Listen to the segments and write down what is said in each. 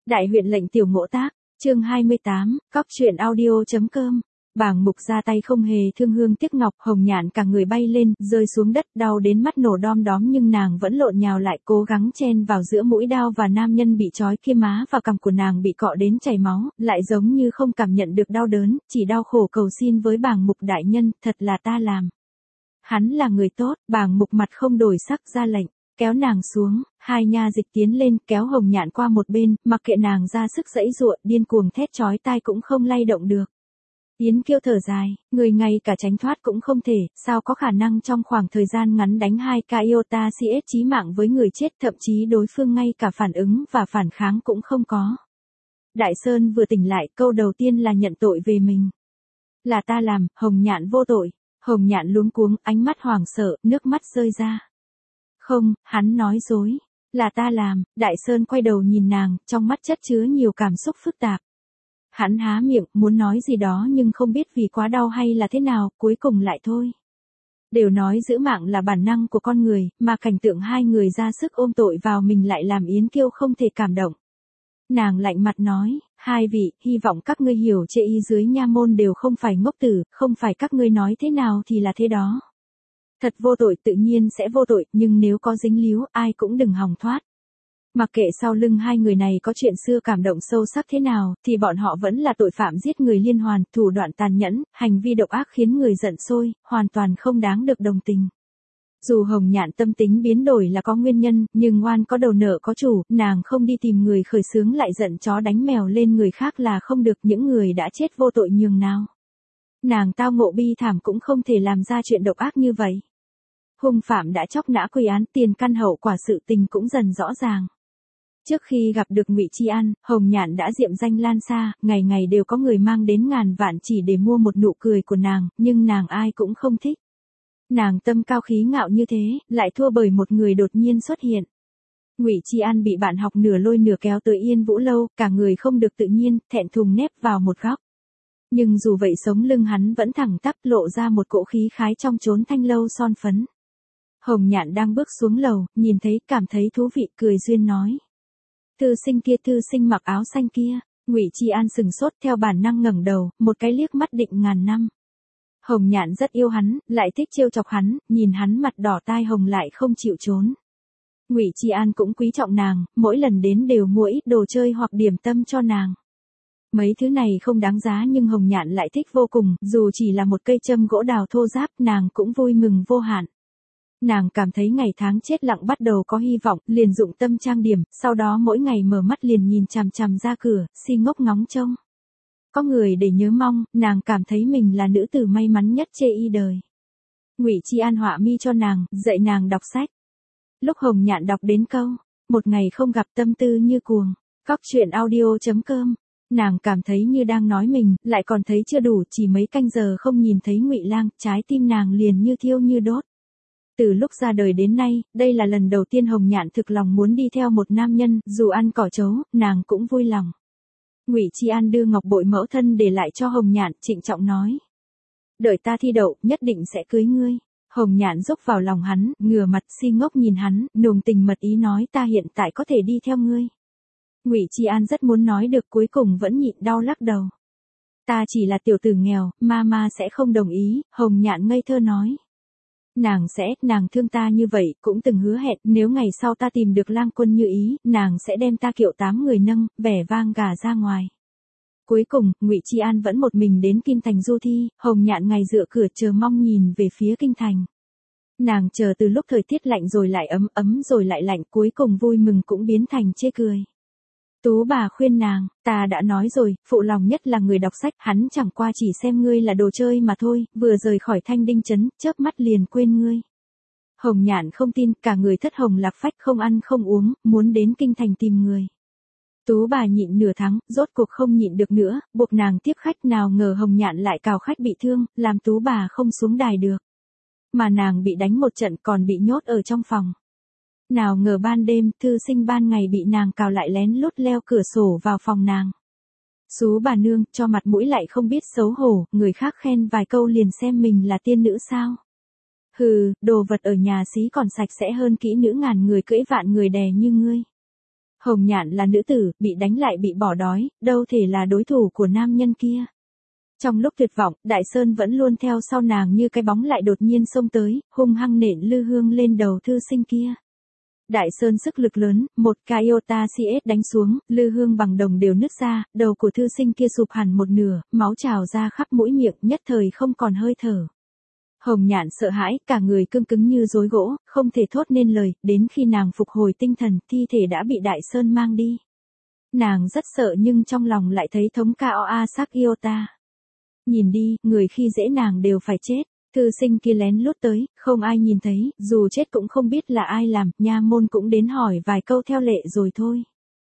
Đại huyện lệnh tiểu ngộ tác, chương 28, cóc truyện audio.com. Bàng Mục ra tay không hề thương hương tiếc ngọc, Hồng Nhạn cả người bay lên, rơi xuống đất, đau đến mắt nổ đom đóm nhưng nàng vẫn lộn nhào lại, cố gắng chen vào giữa mũi đao và nam nhân bị trói kia. Má và cằm của nàng bị cọ đến chảy máu, lại giống như không cảm nhận được đau đớn, chỉ đau khổ cầu xin với Bàng Mục đại nhân, thật là ta làm. Hắn là người tốt. Bàng Mục mặt không đổi sắc ra lệnh, kéo nàng xuống. Hai nha dịch tiến lên, kéo Hồng Nhạn qua một bên, mặc kệ nàng ra sức giãy giụa, điên cuồng thét chói tai cũng không lay động được. Yến Kiêu thở dài, người ngay cả tránh thoát cũng không thể, sao có khả năng trong khoảng thời gian ngắn đánh 2 ca iota CS chí mạng với người chết, thậm chí đối phương ngay cả phản ứng và phản kháng cũng không có. Đại Sơn vừa tỉnh lại, câu đầu tiên là nhận tội về mình. Là ta làm. Hồng Nhạn vô tội. Hồng Nhạn luống cuống, ánh mắt hoảng sợ, nước mắt rơi ra. Không, hắn nói dối. Là ta làm. Đại Sơn quay đầu nhìn nàng, trong mắt chất chứa nhiều cảm xúc phức tạp. Hắn há miệng, muốn nói gì đó nhưng không biết vì quá đau hay là thế nào, cuối cùng lại thôi. Đều nói giữ mạng là bản năng của con người, mà cảnh tượng hai người ra sức ôm tội vào mình lại làm Yến Kiêu không thể cảm động. Nàng lạnh mặt nói, hai vị, hy vọng các ngươi hiểu chê y dưới nha môn đều không phải ngốc tử, không phải các ngươi nói thế nào thì là thế đó. Thật vô tội tự nhiên sẽ vô tội, nhưng nếu có dính líu, ai cũng đừng hòng thoát. Mặc kệ sau lưng hai người này có chuyện xưa cảm động sâu sắc thế nào, thì bọn họ vẫn là tội phạm giết người liên hoàn, thủ đoạn tàn nhẫn, hành vi độc ác khiến người giận sôi, hoàn toàn không đáng được đồng tình. Dù Hồng Nhạn tâm tính biến đổi là có nguyên nhân, nhưng ngoan có đầu nợ có chủ, nàng không đi tìm người khởi xướng lại giận chó đánh mèo lên người khác là không được, những người đã chết vô tội nhường nào. Nàng tao ngộ bi thảm cũng không thể làm ra chuyện độc ác như vậy. Hung phạm đã chóc nã quy án, tiền căn hậu quả sự tình cũng dần rõ ràng. Trước khi gặp được Ngụy Chi An, Hồng Nhạn đã diệm danh lan xa, ngày ngày đều có người mang đến ngàn vạn chỉ để mua một nụ cười của nàng, nhưng nàng ai cũng không thích. Nàng tâm cao khí ngạo như thế, lại thua bởi một người đột nhiên xuất hiện. Ngụy Chi An bị bạn học nửa lôi nửa kéo tới Yên Vũ Lâu, cả người không được tự nhiên, thẹn thùng nép vào một góc. Nhưng dù vậy sống lưng hắn vẫn thẳng tắp, lộ ra một cỗ khí khái trong chốn thanh lâu son phấn. Hồng Nhạn đang bước xuống lầu, nhìn thấy, cảm thấy thú vị, cười duyên nói. Thư sinh mặc áo xanh kia. Ngụy Chi An sừng sốt, theo bản năng ngẩng đầu, một cái liếc mắt định ngàn năm. Hồng Nhạn rất yêu hắn, lại thích trêu chọc hắn, nhìn hắn mặt đỏ tai hồng lại không chịu trốn. Ngụy Chi An cũng quý trọng nàng, mỗi lần đến đều mua ít đồ chơi hoặc điểm tâm cho nàng. Mấy thứ này không đáng giá nhưng Hồng Nhạn lại thích vô cùng, dù chỉ là một cây châm gỗ đào thô ráp, nàng cũng vui mừng vô hạn. Nàng cảm thấy ngày tháng chết lặng bắt đầu có hy vọng, liền dụng tâm trang điểm, sau đó mỗi ngày mở mắt liền nhìn chằm chằm ra cửa, si ngốc ngóng trông. Có người để nhớ mong, nàng cảm thấy mình là nữ tử may mắn nhất chê y đời. Ngụy Chi An họa mi cho nàng, dạy nàng đọc sách. Lúc Hồng Nhạn đọc đến câu, một ngày không gặp tâm tư như cuồng, cóc truyện audio.com, nàng cảm thấy như đang nói mình, lại còn thấy chưa đủ, chỉ mấy canh giờ không nhìn thấy Ngụy Lang, trái tim nàng liền như thiêu như đốt. Từ lúc ra đời đến nay, đây là lần đầu tiên Hồng Nhạn thực lòng muốn đi theo một nam nhân, dù ăn cỏ trấu, nàng cũng vui lòng. Ngụy Chi An đưa ngọc bội mẫu thân để lại cho Hồng Nhạn, trịnh trọng nói. Đợi ta thi đậu, nhất định sẽ cưới ngươi. Hồng Nhạn rúc vào lòng hắn, ngửa mặt si ngốc nhìn hắn, nồng tình mật ý nói ta hiện tại có thể đi theo ngươi. Ngụy Chi An rất muốn nói được cuối cùng vẫn nhịn đau lắc đầu. Ta chỉ là tiểu tử nghèo, mama sẽ không đồng ý, Hồng Nhạn ngây thơ nói. Nàng thương ta như vậy, cũng từng hứa hẹn, nếu ngày sau ta tìm được lang quân như ý, nàng sẽ đem ta kiệu 8 người nâng, vẻ vang gà ra ngoài. Cuối cùng, Ngụy Chi An vẫn một mình đến Kinh Thành du thi, Hồng Nhạn ngày dựa cửa chờ mong nhìn về phía Kinh Thành. Nàng chờ từ lúc thời tiết lạnh rồi lại ấm rồi lại lạnh, cuối cùng vui mừng cũng biến thành chê cười. Tú bà khuyên nàng, ta đã nói rồi, phụ lòng nhất là người đọc sách, hắn chẳng qua chỉ xem ngươi là đồ chơi mà thôi, vừa rời khỏi Thanh Đinh trấn, chớp mắt liền quên ngươi. Hồng Nhạn không tin, cả người thất hồng lạc phách không ăn không uống, muốn đến Kinh Thành tìm người. Tú bà nhịn nửa tháng, rốt cuộc không nhịn được nữa, buộc nàng tiếp khách, nào ngờ Hồng Nhạn lại cào khách bị thương, làm tú bà không xuống đài được. Mà nàng bị đánh một trận còn bị nhốt ở trong phòng. Nào ngờ ban đêm, thư sinh ban ngày bị nàng cào lại lén lút leo cửa sổ vào phòng nàng. Xú bà nương, cho mặt mũi lại không biết xấu hổ, người khác khen vài câu liền xem mình là tiên nữ sao. Hừ, đồ vật ở nhà xí còn sạch sẽ hơn kỹ nữ ngàn người cưỡi vạn người đè như ngươi. Hồng Nhạn là nữ tử, bị đánh lại bị bỏ đói, đâu thể là đối thủ của nam nhân kia. Trong lúc tuyệt vọng, Đại Sơn vẫn luôn theo sau nàng như cái bóng lại đột nhiên xông tới, hung hăng nện lư hương lên đầu thư sinh kia. Đại Sơn sức lực lớn, một cái iota CS đánh xuống, lư hương bằng đồng đều nứt ra, đầu của thư sinh kia sụp hẳn một nửa, máu trào ra khắp mũi miệng, nhất thời không còn hơi thở. Hồng Nhạn sợ hãi, cả người cứng cứng như rối gỗ, không thể thốt nên lời, đến khi nàng phục hồi tinh thần, thi thể đã bị Đại Sơn mang đi. Nàng rất sợ nhưng trong lòng lại thấy thống Koa sắc iota. Nhìn đi, người khi dễ nàng đều phải chết. Thư sinh kia lén lút tới, không ai nhìn thấy, dù chết cũng không biết là ai làm, nha môn cũng đến hỏi vài câu theo lệ rồi thôi.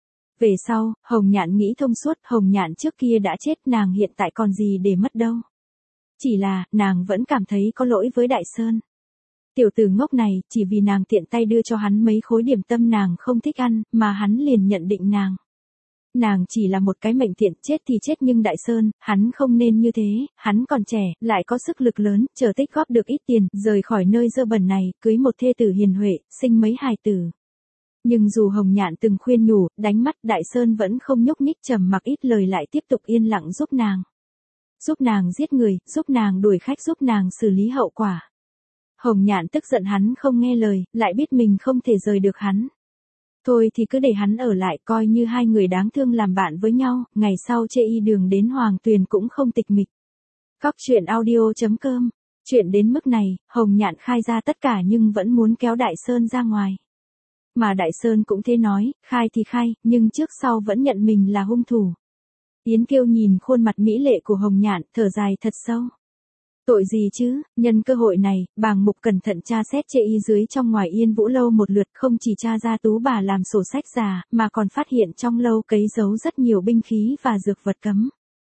Về sau, Hồng Nhạn nghĩ thông suốt, Hồng Nhạn trước kia đã chết, nàng hiện tại còn gì để mất đâu. Chỉ là, nàng vẫn cảm thấy có lỗi với Đại Sơn. Tiểu tử ngốc này, chỉ vì nàng tiện tay đưa cho hắn mấy khối điểm tâm nàng không thích ăn, mà hắn liền nhận định nàng. Nàng chỉ là một cái mệnh tiện, chết thì chết nhưng Đại Sơn, hắn không nên như thế, hắn còn trẻ, lại có sức lực lớn, chờ tích góp được ít tiền, rời khỏi nơi dơ bẩn này, cưới một thê tử hiền huệ, sinh mấy hài tử. Nhưng dù Hồng Nhạn từng khuyên nhủ, đánh mắt, Đại Sơn vẫn không nhúc nhích, trầm mặc ít lời lại tiếp tục yên lặng giúp nàng. Giúp nàng giết người, giúp nàng đuổi khách, giúp nàng xử lý hậu quả. Hồng Nhạn tức giận hắn không nghe lời, lại biết mình không thể rời được hắn. Thôi thì cứ để hắn ở lại, coi như hai người đáng thương làm bạn với nhau, ngày sau chê y đường đến Hoàng Tuyền cũng không tịch mịch. Góc truyện audio.com. Chuyện đến mức này, Hồng Nhạn khai ra tất cả nhưng vẫn muốn kéo Đại Sơn ra ngoài. Mà Đại Sơn cũng thế nói, khai thì khai, nhưng trước sau vẫn nhận mình là hung thủ. Yến Kiêu nhìn khuôn mặt mỹ lệ của Hồng Nhạn, thở dài thật sâu. Tội gì chứ, nhân cơ hội này, Bàng Mục cẩn thận tra xét chê y dưới trong ngoài Yên Vũ lâu một lượt, không chỉ tra ra Tú bà làm sổ sách già, mà còn phát hiện trong lâu cấy giấu rất nhiều binh khí và dược vật cấm.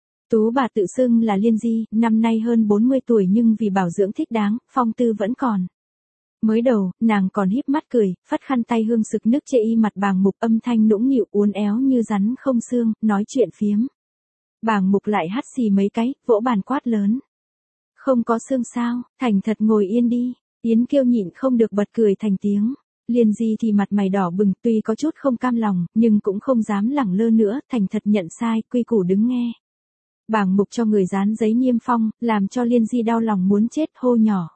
Tú bà tự xưng là Liên Di, năm nay hơn 40 tuổi nhưng vì bảo dưỡng thích đáng, phong tư vẫn còn. Mới đầu, nàng còn híp mắt cười, phất khăn tay hương sực nước chê y mặt Bàng Mục, âm thanh nũng nịu uốn éo như rắn không xương, nói chuyện phiếm. Bàng Mục lại hắt xì mấy cái, vỗ bàn quát lớn. Không có xương sao, thành thật ngồi yên đi. Yến Kiêu nhịn không được bật cười thành tiếng. Liên Di thì mặt mày đỏ bừng, tuy có chút không cam lòng, nhưng cũng không dám lẳng lơ nữa, thành thật nhận sai, quy củ đứng nghe. Bàng Mục cho người dán giấy niêm phong, làm cho Liên Di đau lòng muốn chết, hô nhỏ.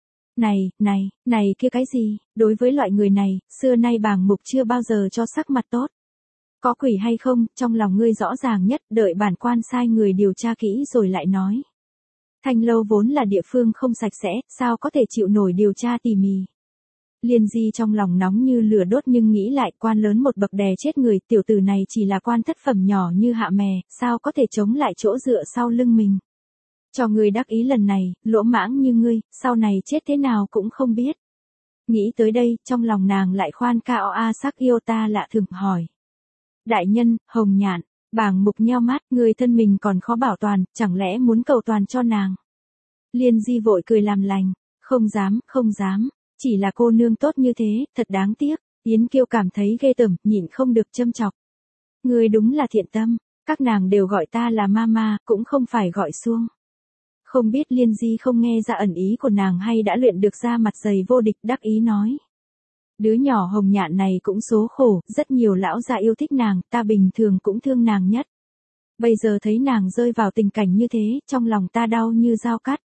Này kia cái gì, đối với loại người này, xưa nay Bàng Mục chưa bao giờ cho sắc mặt tốt. Có quỷ hay không, trong lòng ngươi rõ ràng nhất, đợi bản quan sai người điều tra kỹ rồi lại nói. Thanh lâu vốn là địa phương không sạch sẽ, sao có thể chịu nổi điều tra tỉ mỉ. Liên Di trong lòng nóng như lửa đốt nhưng nghĩ lại, quan lớn một bậc đè chết người, tiểu tử này chỉ là quan thất phẩm nhỏ như hạ mè, sao có thể chống lại chỗ dựa sau lưng mình. Cho ngươi đắc ý lần này, lỗ mãng như ngươi, sau này chết thế nào cũng không biết. Nghĩ tới đây, trong lòng nàng lại khoan Koa sắc iota lạ thường hỏi. Đại nhân, Hồng Nhạn. Bàng Mục nheo mắt, người thân mình còn khó bảo toàn, chẳng lẽ muốn cầu toàn cho nàng. Liên Di vội cười làm lành, không dám, chỉ là cô nương tốt như thế, thật đáng tiếc. Yến Kiêu cảm thấy ghê tởm, nhịn không được châm chọc. Người đúng là thiện tâm, các nàng đều gọi ta là mama, cũng không phải gọi xuông. Không biết Liên Di không nghe ra ẩn ý của nàng hay đã luyện được ra mặt dày vô địch, đắc ý nói. Đứa nhỏ Hồng Nhạn này cũng số khổ, rất nhiều lão già yêu thích nàng, ta bình thường cũng thương nàng nhất. Bây giờ thấy nàng rơi vào tình cảnh như thế, trong lòng ta đau như dao cắt.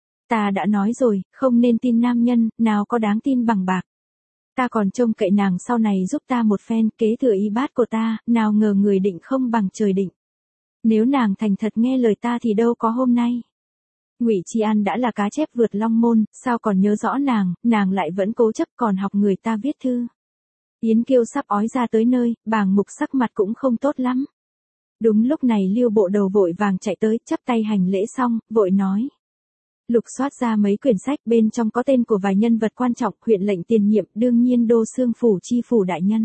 Ta đã nói rồi, không nên tin nam nhân, nào có đáng tin bằng bạc. Ta còn trông cậy nàng sau này giúp ta một phen, kế thừa y bát của ta, nào ngờ người định không bằng trời định. Nếu nàng thành thật nghe lời ta thì đâu có hôm nay. Ngụy Chi An đã là cá chép vượt long môn, sao còn nhớ rõ nàng lại vẫn cố chấp còn học người ta viết thư. Yến Kiêu sắp ói ra tới nơi, Bàng Mục sắc mặt cũng không tốt lắm. Đúng lúc này Liêu Bộ Đầu vội vàng chạy tới, chắp tay hành lễ xong, vội nói. Lục soát ra mấy quyển sách, bên trong có tên của vài nhân vật quan trọng, huyện lệnh tiền nhiệm, đương nhiên Đô Xương Phủ chi phủ đại nhân.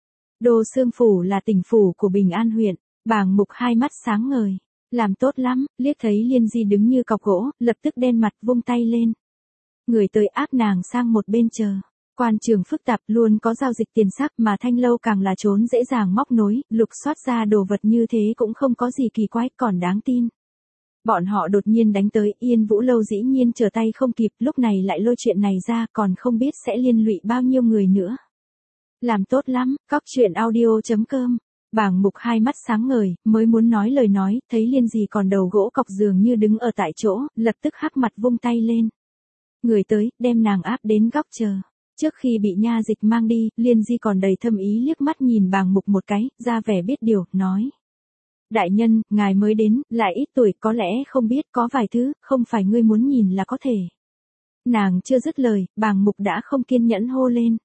Đô Xương Phủ là tỉnh phủ của Bình An huyện. Bàng Mục hai mắt sáng ngời. Làm tốt lắm, liếc thấy Liên Di đứng như cọc gỗ, lập tức đen mặt vung tay lên. Người tới áp nàng sang một bên chờ. Quan trường phức tạp luôn có giao dịch tiền sắc mà thanh lâu càng là trốn dễ dàng móc nối, lục soát ra đồ vật như thế cũng không có gì kỳ quái, còn đáng tin. Bọn họ đột nhiên đánh tới, Yên Vũ lâu dĩ nhiên trở tay không kịp, lúc này lại lôi chuyện này ra, còn không biết sẽ liên lụy bao nhiêu người nữa. Làm tốt lắm, cóc truyện audio.com. Bàng Mục hai mắt sáng ngời, mới muốn nói lời nói, thấy Liên Di còn đầu gỗ cọc giường như đứng ở tại chỗ, lập tức hắc mặt vung tay lên. Người tới, đem nàng áp đến góc chờ. Trước khi bị nha dịch mang đi, Liên Di còn đầy thâm ý liếc mắt nhìn Bàng Mục một cái, ra vẻ biết điều, nói. Đại nhân, ngài mới đến, lại ít tuổi, có lẽ không biết có vài thứ, không phải ngươi muốn nhìn là có thể. Nàng chưa dứt lời, Bàng Mục đã không kiên nhẫn hô lên.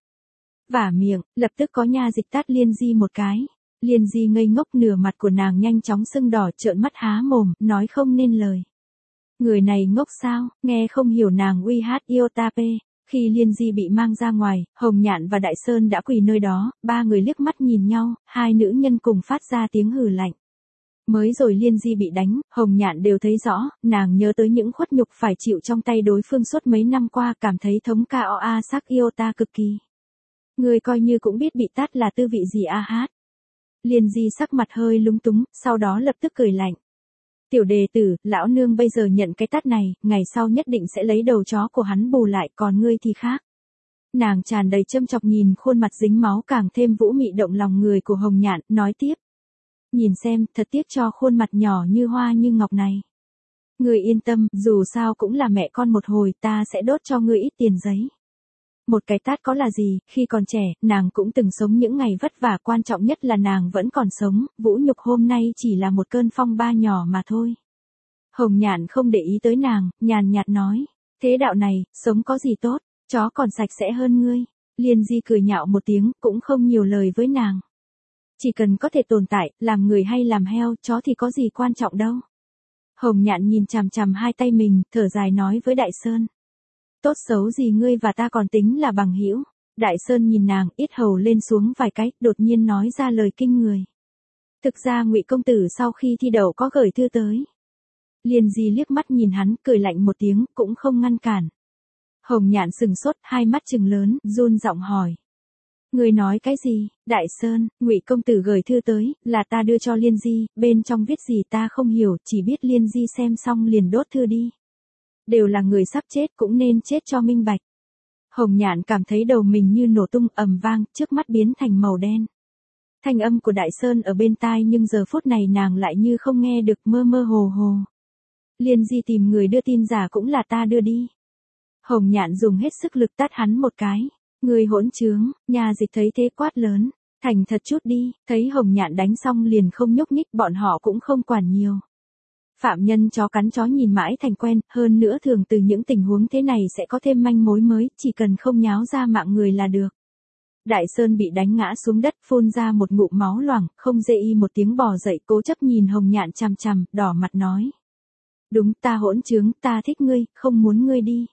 Vả miệng, lập tức có nha dịch tát Liên Di một cái. Liên Di ngây ngốc, nửa mặt của nàng nhanh chóng sưng đỏ, trợn mắt há mồm, nói không nên lời. Người này ngốc sao, nghe không hiểu nàng uy hát Iotape. Khi Liên Di bị mang ra ngoài, Hồng Nhạn và Đại Sơn đã quỳ nơi đó, ba người liếc mắt nhìn nhau, hai nữ nhân cùng phát ra tiếng hừ lạnh. Mới rồi Liên Di bị đánh, Hồng Nhạn đều thấy rõ, nàng nhớ tới những khuất nhục phải chịu trong tay đối phương suốt mấy năm qua, cảm thấy thống Koa sắc Iota cực kỳ. Người coi như cũng biết bị tát là tư vị gì a hát. Liên Di sắc mặt hơi lúng túng, sau đó lập tức cười lạnh. Tiểu đệ tử, lão nương bây giờ nhận cái tát này, ngày sau nhất định sẽ lấy đầu chó của hắn bù lại, còn ngươi thì khác. Nàng tràn đầy châm chọc nhìn khuôn mặt dính máu càng thêm vũ mị động lòng người của Hồng Nhạn, nói tiếp. Nhìn xem, thật tiếc cho khuôn mặt nhỏ như hoa như ngọc này. Ngươi yên tâm, dù sao cũng là mẹ con một hồi, ta sẽ đốt cho ngươi ít tiền giấy. Một cái tát có là gì, khi còn trẻ, nàng cũng từng sống những ngày vất vả, quan trọng nhất là nàng vẫn còn sống, vũ nhục hôm nay chỉ là một cơn phong ba nhỏ mà thôi. Hồng Nhạn không để ý tới nàng, nhàn nhạt nói, thế đạo này, sống có gì tốt, chó còn sạch sẽ hơn ngươi. Liên Di cười nhạo một tiếng, cũng không nhiều lời với nàng. Chỉ cần có thể tồn tại, làm người hay làm heo, chó thì có gì quan trọng đâu. Hồng Nhạn nhìn chằm chằm hai tay mình, thở dài nói với Đại Sơn. Tốt xấu gì ngươi và ta còn tính là bằng hữu. Đại Sơn nhìn nàng, yết hầu lên xuống vài cái, đột nhiên nói ra lời kinh người. Thực ra Ngụy công tử sau khi thi đậu có gửi thư tới. Liên Di liếc mắt nhìn hắn, cười lạnh một tiếng, cũng không ngăn cản. Hồng Nhạn sừng sốt, hai mắt trừng lớn, run giọng hỏi. Người nói cái gì? Đại Sơn, Ngụy công tử gửi thư tới, là ta đưa cho Liên Di, bên trong viết gì ta không hiểu, chỉ biết Liên Di xem xong liền đốt thư đi. Đều là người sắp chết cũng nên chết cho minh bạch. Hồng Nhạn cảm thấy đầu mình như nổ tung, ầm vang, trước mắt biến thành màu đen. Thanh âm của Đại Sơn ở bên tai nhưng giờ phút này nàng lại như không nghe được, mơ mơ hồ hồ. Liên Di tìm người đưa tin giả cũng là ta đưa đi. Hồng Nhạn dùng hết sức lực tát hắn một cái. Người hỗn trướng, nhà dịch thấy thế quát lớn. Thành thật chút đi, thấy Hồng Nhạn đánh xong liền không nhúc nhích, bọn họ cũng không quản nhiều. Phạm nhân chó cắn chó nhìn mãi thành quen, hơn nữa thường từ những tình huống thế này sẽ có thêm manh mối mới, chỉ cần không nháo ra mạng người là được. Đại Sơn bị đánh ngã xuống đất, phun ra một ngụm máu loảng, không dê y một tiếng bò dậy, cố chấp nhìn Hồng Nhạn chằm chằm, đỏ mặt nói. Đúng, ta hỗn trướng, ta thích ngươi, không muốn ngươi đi.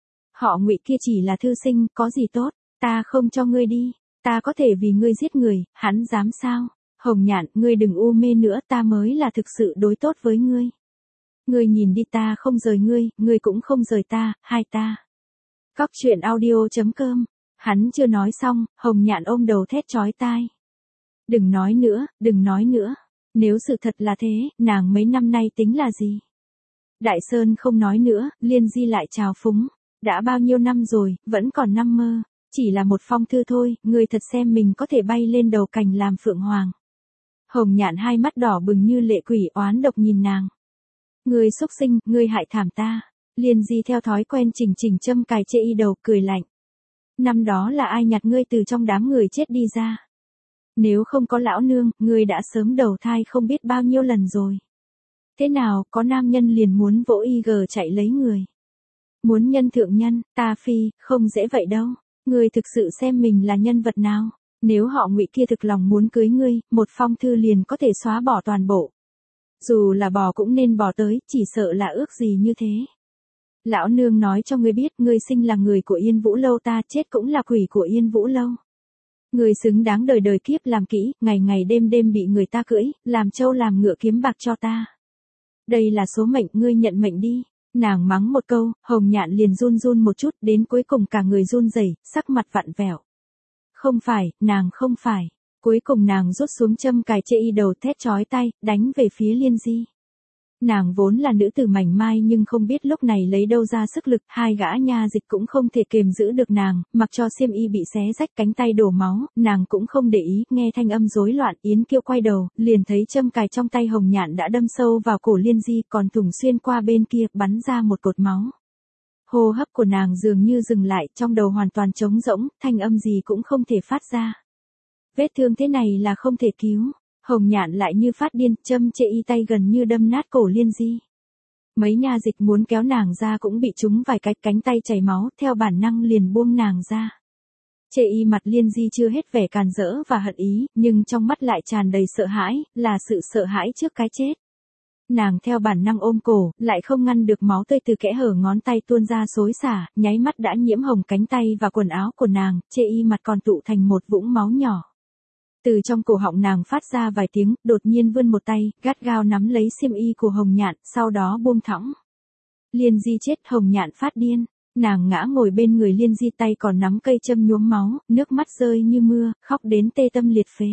Họ Ngụy kia chỉ là thư sinh, có gì tốt, ta không cho ngươi đi, ta có thể vì ngươi giết người, hắn dám sao? Hồng Nhạn, ngươi đừng u mê nữa, ta mới là thực sự đối tốt với ngươi. Ngươi nhìn đi, ta không rời ngươi cũng không rời ta, hai ta. Cóc truyện audio.com. Hắn chưa nói xong, Hồng Nhạn ôm đầu thét chói tai. Đừng nói nữa, đừng nói nữa. Nếu sự thật là thế, nàng mấy năm nay tính là gì? Đại Sơn không nói nữa, Liên Di lại trào phúng. Đã bao nhiêu năm rồi, vẫn còn năm mơ. Chỉ là một phong thư thôi, ngươi thật xem mình có thể bay lên đầu cành làm phượng hoàng. Hồng Nhạn hai mắt đỏ bừng như lệ quỷ, oán độc nhìn nàng. Ngươi xúc sinh, ngươi hại thảm ta. Liên Di theo thói quen chỉnh châm cài chê y đầu, cười lạnh. Năm đó là ai nhặt ngươi từ trong đám người chết đi ra? Nếu không có lão nương, ngươi đã sớm đầu thai không biết bao nhiêu lần rồi. Thế nào, có nam nhân liền muốn vỗ y gờ chạy lấy người. Muốn nhân thượng nhân, ta phi, không dễ vậy đâu. Ngươi thực sự xem mình là nhân vật nào? Nếu họ Ngụy kia thực lòng muốn cưới ngươi, một phong thư liền có thể xóa bỏ toàn bộ. Dù là bỏ cũng nên bỏ tới, chỉ sợ là ước gì như thế. Lão nương nói cho ngươi biết, ngươi sinh là người của Yên Vũ Lâu, ta chết cũng là quỷ của Yên Vũ Lâu. Ngươi xứng đáng đời đời kiếp làm kỹ, ngày ngày đêm đêm bị người ta cưỡi, làm trâu làm ngựa kiếm bạc cho ta. Đây là số mệnh, ngươi nhận mệnh đi. Nàng mắng một câu, Hồng Nhạn liền run run một chút, đến cuối cùng cả người run rẩy, sắc mặt vặn vẹo. Không phải, nàng không phải. Cuối cùng nàng rút xuống châm cài chê y đầu, thét chói tai, đánh về phía Liên Di. Nàng vốn là nữ tử mảnh mai nhưng không biết lúc này lấy đâu ra sức lực, hai gã nha dịch cũng không thể kềm giữ được nàng, mặc cho xiêm y bị xé rách cánh tay đổ máu, nàng cũng không để ý, nghe thanh âm rối loạn, Yến Kiêu quay đầu, liền thấy châm cài trong tay Hồng Nhạn đã đâm sâu vào cổ Liên Di, còn thủng xuyên qua bên kia, bắn ra một cột máu. Hô hấp của nàng dường như dừng lại, trong đầu hoàn toàn trống rỗng, thanh âm gì cũng không thể phát ra. Vết thương thế này là không thể cứu. Hồng Nhạn lại như phát điên, châm chệ y tay gần như đâm nát cổ Liên Di. Mấy nha dịch muốn kéo nàng ra cũng bị trúng vài cái, cánh tay chảy máu, theo bản năng liền buông nàng ra. Chệ y mặt Liên Di chưa hết vẻ càn rỡ và hận ý, nhưng trong mắt lại tràn đầy sợ hãi, là sự sợ hãi trước cái chết. Nàng theo bản năng ôm cổ, lại không ngăn được máu tươi từ kẽ hở ngón tay tuôn ra xối xả, nháy mắt đã nhiễm hồng cánh tay và quần áo của nàng, chệ y mặt còn tụ thành một vũng máu nhỏ. Từ trong cổ họng nàng phát ra vài tiếng, đột nhiên vươn một tay, gắt gao nắm lấy xiêm y của Hồng Nhạn, sau đó buông thõng. Liên Di chết, Hồng Nhạn phát điên. Nàng ngã ngồi bên người Liên Di, tay còn nắm cây châm nhuốm máu, nước mắt rơi như mưa, khóc đến tê tâm liệt phế.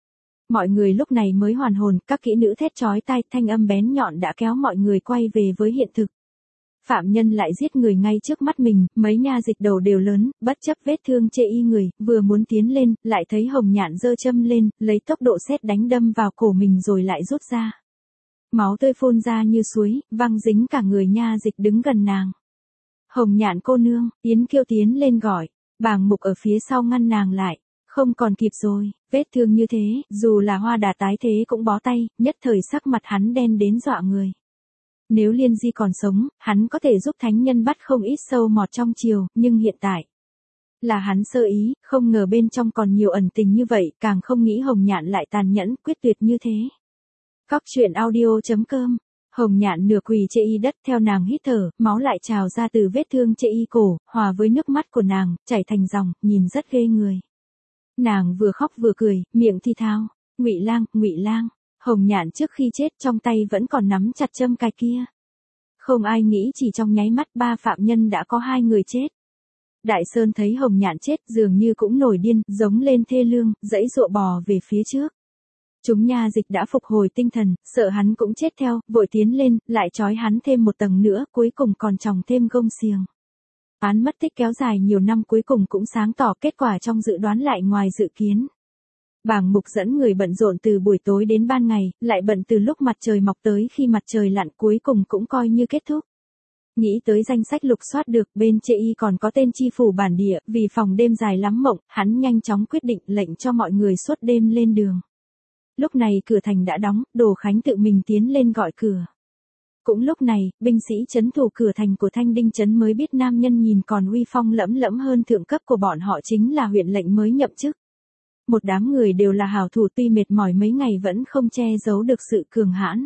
Mọi người lúc này mới hoàn hồn, các kỹ nữ thét chói tai, thanh âm bén nhọn đã kéo mọi người quay về với hiện thực. Phạm nhân lại giết người ngay trước mắt mình, mấy nha dịch đầu đều lớn, bất chấp vết thương chệ y người, vừa muốn tiến lên, lại thấy Hồng Nhạn giơ châm lên, lấy tốc độ sét đánh đâm vào cổ mình rồi lại rút ra. Máu tươi phun ra như suối, văng dính cả người nha dịch đứng gần nàng. Hồng Nhạn cô nương, Yến Kiêu tiến lên gọi, Bàng Mục ở phía sau ngăn nàng lại. Không còn kịp rồi, vết thương như thế, dù là Hoa Đà tái thế cũng bó tay, nhất thời sắc mặt hắn đen đến dọa người. Nếu Liên Di còn sống, hắn có thể giúp thánh nhân bắt không ít sâu mọt trong triều, nhưng hiện tại là hắn sơ ý, không ngờ bên trong còn nhiều ẩn tình như vậy, càng không nghĩ Hồng Nhạn lại tàn nhẫn, quyết tuyệt như thế. Cóc truyện audio.com. Hồng Nhạn nửa quỳ chệ y đất, theo nàng hít thở, máu lại trào ra từ vết thương chệ y cổ, hòa với nước mắt của nàng, chảy thành dòng, nhìn rất ghê người. Nàng vừa khóc vừa cười, miệng thì thào, Ngụy Lang, Ngụy Lang. Hồng Nhạn trước khi chết trong tay vẫn còn nắm chặt châm cài kia. Không ai nghĩ chỉ trong nháy mắt 3 phạm nhân đã có 2 người chết. Đại Sơn thấy Hồng Nhạn chết dường như cũng nổi điên, giống lên thê lương, giãy giụa bò về phía trước. Chúng nha dịch đã phục hồi tinh thần, sợ hắn cũng chết theo, vội tiến lên, lại trói hắn thêm một tầng nữa, cuối cùng còn tròng thêm gông xiềng. Án mất tích kéo dài nhiều năm cuối cùng cũng sáng tỏ, kết quả trong dự đoán lại ngoài dự kiến. Bàng Mục dẫn người bận rộn từ buổi tối đến ban ngày, lại bận từ lúc mặt trời mọc tới khi mặt trời lặn, cuối cùng cũng coi như kết thúc. Nghĩ tới danh sách lục soát được, bên chệ y còn có tên chi phủ bản địa, vì phòng đêm dài lắm mộng, hắn nhanh chóng quyết định lệnh cho mọi người suốt đêm lên đường. Lúc này cửa thành đã đóng, Đồ Khánh tự mình tiến lên gọi cửa. Cũng lúc này, binh sĩ trấn thủ cửa thành của Thanh Đinh trấn mới biết nam nhân nhìn còn uy phong lẫm lẫm hơn thượng cấp của bọn họ chính là huyện lệnh mới nhậm chức. Một đám người đều là hảo thủ, tuy mệt mỏi mấy ngày vẫn không che giấu được sự cường hãn.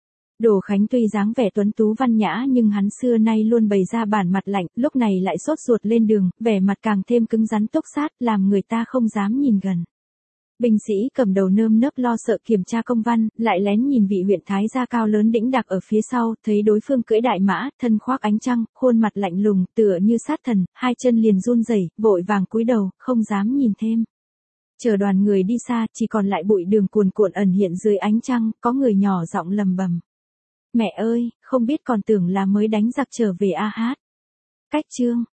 Đồ Khánh tuy dáng vẻ tuấn tú văn nhã nhưng hắn xưa nay luôn bày ra bản mặt lạnh, lúc này lại sốt ruột lên đường, vẻ mặt càng thêm cứng rắn túc sát, làm người ta không dám nhìn gần. Binh sĩ cầm đầu nơm nớp lo sợ kiểm tra công văn, lại lén nhìn vị huyện thái gia cao lớn đĩnh đạc ở phía sau, thấy đối phương cưỡi đại mã, thân khoác ánh trăng, khuôn mặt lạnh lùng, tựa như sát thần, hai chân liền run rẩy, vội vàng cúi đầu, không dám nhìn thêm. Chờ đoàn người đi xa, chỉ còn lại bụi đường cuồn cuộn ẩn hiện dưới ánh trăng, có người nhỏ giọng lầm bầm. Mẹ ơi, không biết còn tưởng là mới đánh giặc trở về a hát. Cách chương